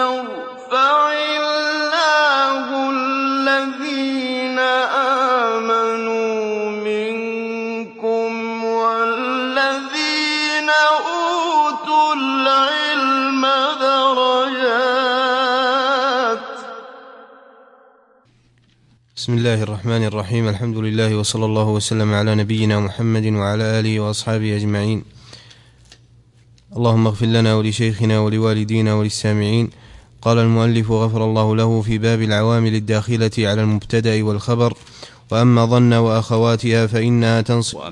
يرفع الله الذين آمنوا منكم والذين أوتوا العلم درجات. بسم الله الرحمن الرحيم. الحمد لله وصلى الله وسلم على نبينا محمد وعلى آله وأصحابه أجمعين. اللهم اغفر لنا ولشيخنا ولوالدينا وللسامعين. قال المؤلف غفر الله له في باب العوامل الداخلة على المبتدأ والخبر: وأما ظن وأخواتها فإنها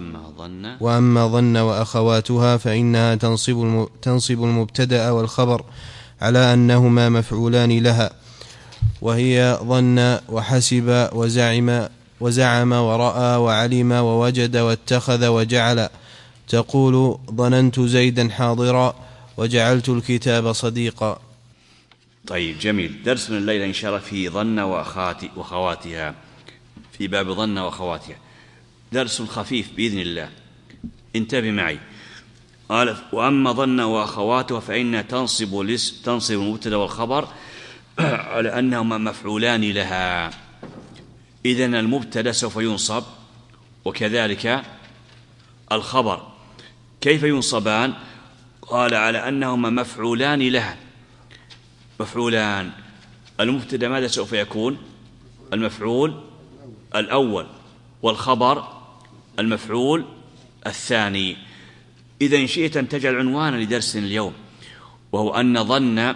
تنصب المبتدأ والخبر على أنهما مفعولان لها، وهي ظن وحسب وزعم ورأى وعلم ووجد واتخذ وجعل. تقول: ظننت زيدا حاضرا وجعلت الكتاب صديقا. طيب، جميل. درسنا الليلة إن شاء الله في ظن وأخواتها، في باب ظن وأخواتها، درس خفيف بإذن الله. انتبه معي. قال: وأما ظن وأخواتها فإنها تنصب المبتدأ والخبر على أنهما مفعولان لها. إذن المبتدأ سوف ينصب، وكذلك الخبر. كيف ينصبان؟ قال: على أنهما مفعولان لها. مفعولان. المبتدأ ماذا سوف يكون؟ المفعول الأول، والخبر المفعول الثاني. إذا إن شئت أن تجعل عنوانا لدرسنا اليوم، وهو أن ظن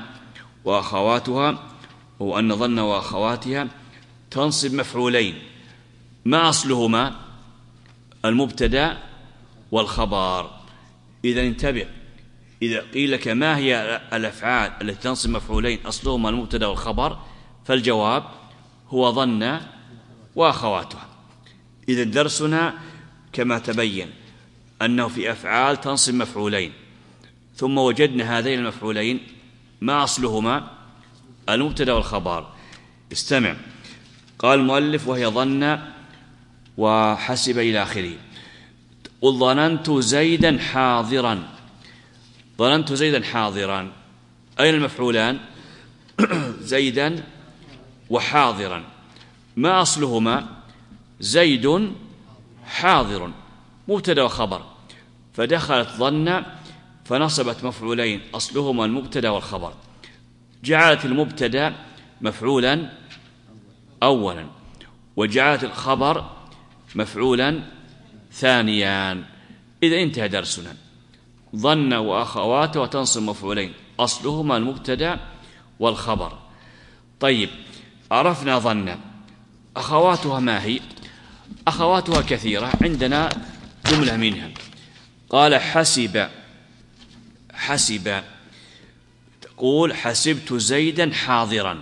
وأخواتها تنصب مفعولين. ما أصلهما؟ المبتدأ والخبر. إذا انتبه، إذا قيل لك ما هي الأفعال التي تنصب مفعولين أصلهما المبتدأ والخبر، فالجواب هو ظن وأخواتها. إذا درسنا كما تبين أنه في أفعال تنصب مفعولين، ثم وجدنا هذين المفعولين ما أصلهما؟ المبتدأ والخبر. استمع. قال المؤلف: وهي ظن وحسب إلى آخره. قل: ظننت زيدا حاضرا. ظننت زيدا حاضرا. أين المفعولان؟ زيدا وحاضرا. ما أصلهما؟ زيد حاضر، مبتدأ وخبر. فدخلت ظن فنصبت مفعولين أصلهما المبتدأ والخبر، جعلت المبتدأ مفعولا أولا، وجعلت الخبر مفعولا ثانيا. إذا انتهى درسنا. ظن وأخواته وتنصب مفعولين أصلهما المبتدأ والخبر. طيب، عرفنا ظن. أخواتها ما هي؟ أخواتها كثيرة، عندنا جملة منها. قال: حسب. تقول: حسبت زيدا حاضرا.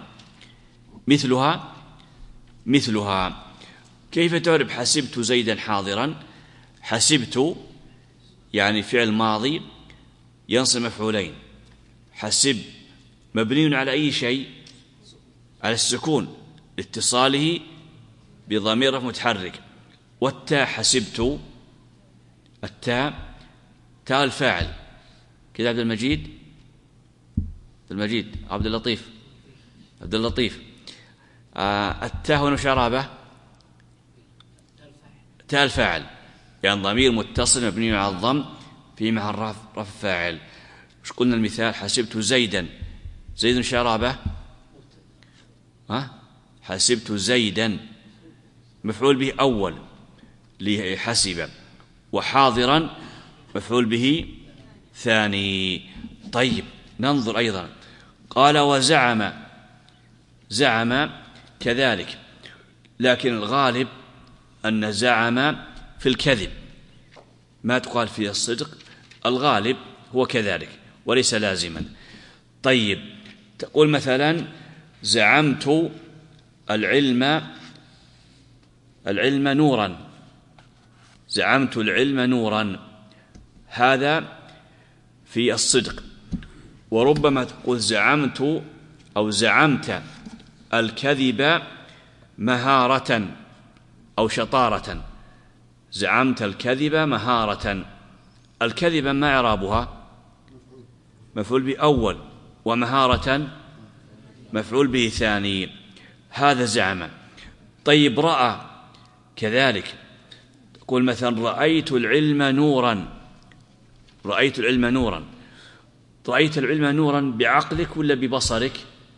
مثلها. كيف تعرف حسبت زيدا حاضرا؟ حسبت يعني فعل ماضي ينصب مفعولين. حسب مبني على أي شيء؟ على السكون لاتصاله بضمير رفع متحرك. والتاء حسبت، التاء تاء الفاعل كذا. عبد اللطيف. التاء هنا شرابة تاء الفاعل، يعني ضمير متصل مبني على الضم في محل رفع فاعل. وش قلنا المثال؟ حسبت زيدا. زيد شرابة، حسبت زيدا مفعول به أول لحسب، وحاضرا مفعول به ثاني. طيب، ننظر أيضا. قال: زعم كذلك، لكن الغالب أن زعم في الكذب، ما تقال في الصدق. الغالب هو كذلك وليس لازما. طيب، تقول مثلا: زعمت العلم نورا. زعمت العلم نورا، هذا في الصدق. وربما تقول زعمت أو زعمت الكذب مهارة أو شطارة. زعمت الكذب مهارة. الكذب ما إعرابها؟ مفعول بأول، ومهارة مفعول به ثاني، هذا زعم. طيب رأى كذلك، تقول مثلا رأيت العلم نورا، رأيت العلم نورا. رأيت العلم نورا بعقلك ولا ببصرك؟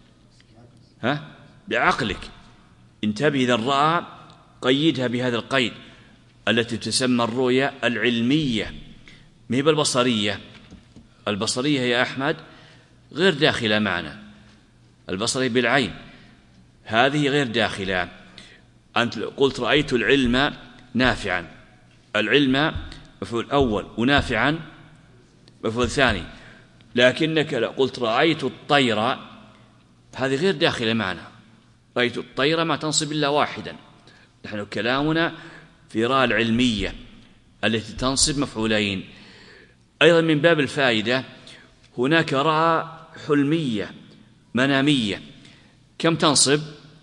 بعقلك. انتبه، إذا رأى قيدها بهذا القيد التي تسمى الرؤية العلمية، ما هي بالبصرية. البصرية يا أحمد غير داخلة معنا، البصرية بالعين، هذه غير داخلة. أنت قلت رأيت العلم نافعا، العلم مفعول أول ونافعا مفعول ثاني، لكنك لو قلت رأيت الطير هذه غير داخلة معنا. رأيت الطير ما تنصب إلا واحدا، نحن كلامنا في راء العلمية التي تنصب مفعولين. أيضا من باب الفائدة هناك راء حلمية منامية، كم تنصب؟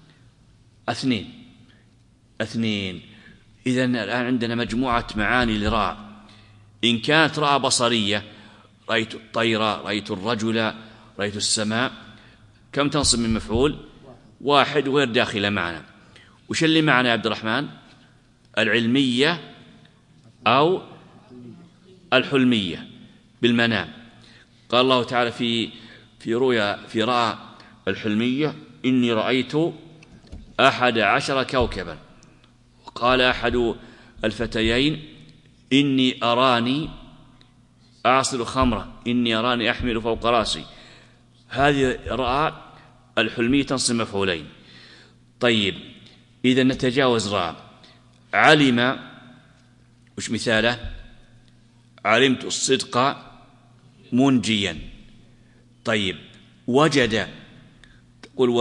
2. إذن الآن عندنا مجموعة معاني لراء. إن كانت راء بصرية، رأيت الطير، رأيت الرجل، رأيت السماء، كم تنصب من مفعول؟ 1 وغير داخلة معنا. وش اللي معنا يا عبد الرحمن؟ العلمية أو الحلمية بالمنام. قال الله تعالى في رؤيا في راء الحلمية إني رأيت 11 كوكبا. وقال أحد الفتيين إني أراني أعصر خمرة، إني أراني أحمل فوق رأسي. هذه راء الحلمية تنصب مفعولين. طيب إذا نتجاوز راء. علم، وش مثاله؟ علمت الصدق منجيا. طيب وجد، تقول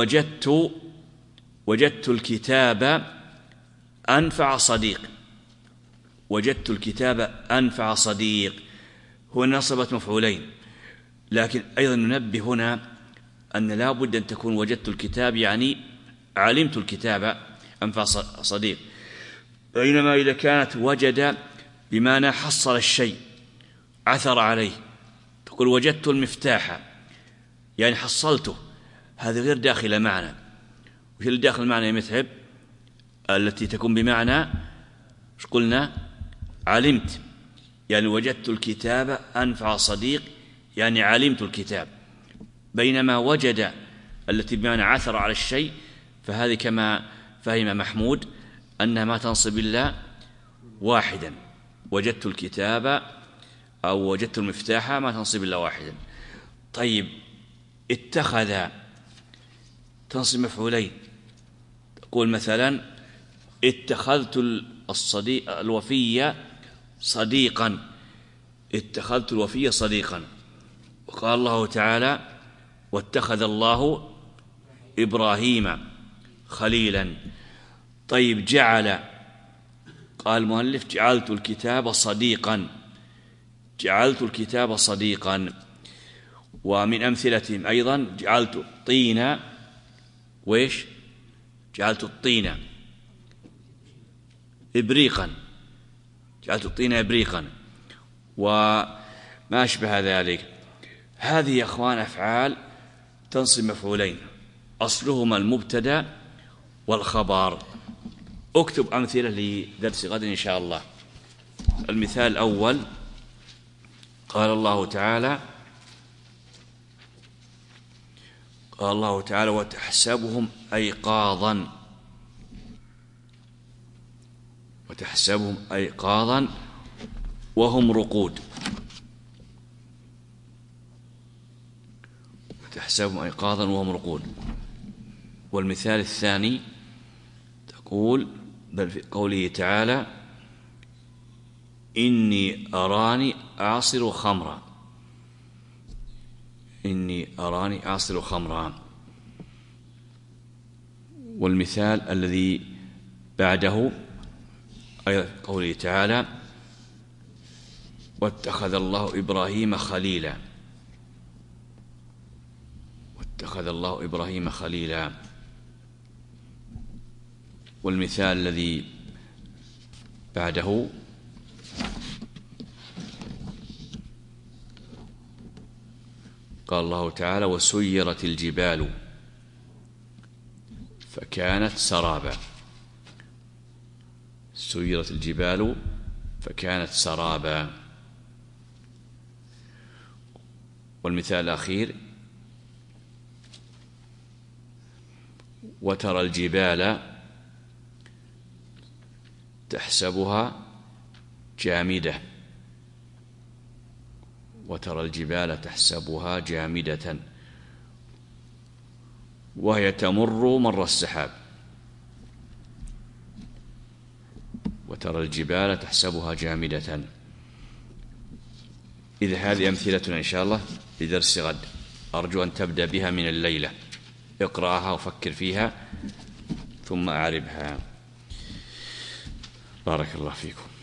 وجدت الكتاب أنفع صديق، وجدت الكتاب أنفع صديق، هنا نصبت مفعولين. لكن أيضا ننبه هنا أن لا بد أن تكون وجدت الكتاب يعني علمت الكتاب أنفع صديق. بينما إذا كانت وجد بمعنى حصل الشيء عثر عليه، تقول وجدت المفتاح يعني حصلته، هذا غير داخل معنى. وش اللي داخل معنى يا متعب؟ التي تكون بمعنى مش قلنا علمت، يعني وجدت الكتاب أنفع صديق يعني علمت الكتاب. بينما وجد التي بمعنى عثر على الشيء، فهذه كما فهم محمود أنها ما تنصب إلا واحدا. وجدت الكتاب أو وجدت المفتاح ما تنصب إلا واحدا. طيب اتخذ تنصب مفعولين، تقول مثلا اتخذت الوفي صديقا، اتخذت الوفي صديقا. وقال الله تعالى واتخذ الله إبراهيم خليلا. طيب جعل، قال المؤلف جعلت الكتاب صديقا، جعلت الكتاب صديقا. ومن أمثلتهم أيضا جعلت الطين، ويش؟ جعلت الطين إبريقا، جعلت الطين إبريقا وما أشبه ذلك. هذه يا أخوان أفعال تنصب مفعولين، أصلهما المبتدأ والخبر. اكتب أمثلة لدرس غد إن شاء الله. المثال الأول قال الله تعالى وتحسبهم أيقاظا، وتحسبهم أيقاظا وهم رقود، وتحسبهم أيقاظا وهم رقود. والمثال الثاني تقول بل في قوله تعالى إني أراني أعصر خمرا، إني أراني أعصر خمرا. والمثال الذي بعده أيضا قوله تعالى واتخذ الله إبراهيم خليلا، واتخذ الله إبراهيم خليلا. والمثال الذي بعده قال الله تعالى وسيرت الجبال، فكانت سرابا. سيرت الجبال فكانت سرابا. والمثال الأخير: وترى الجبال تحسبها جامدة. وترى الجبال تحسبها جامدة وهي تمر مر السحاب. وترى الجبال تحسبها جامدة. إذا هذه أمثلتنا إن شاء الله لدرس غد، أرجو أن تبدأ بها من الليلة. اقرأها وفكر فيها ثم أعربها. بارك الله فيكم.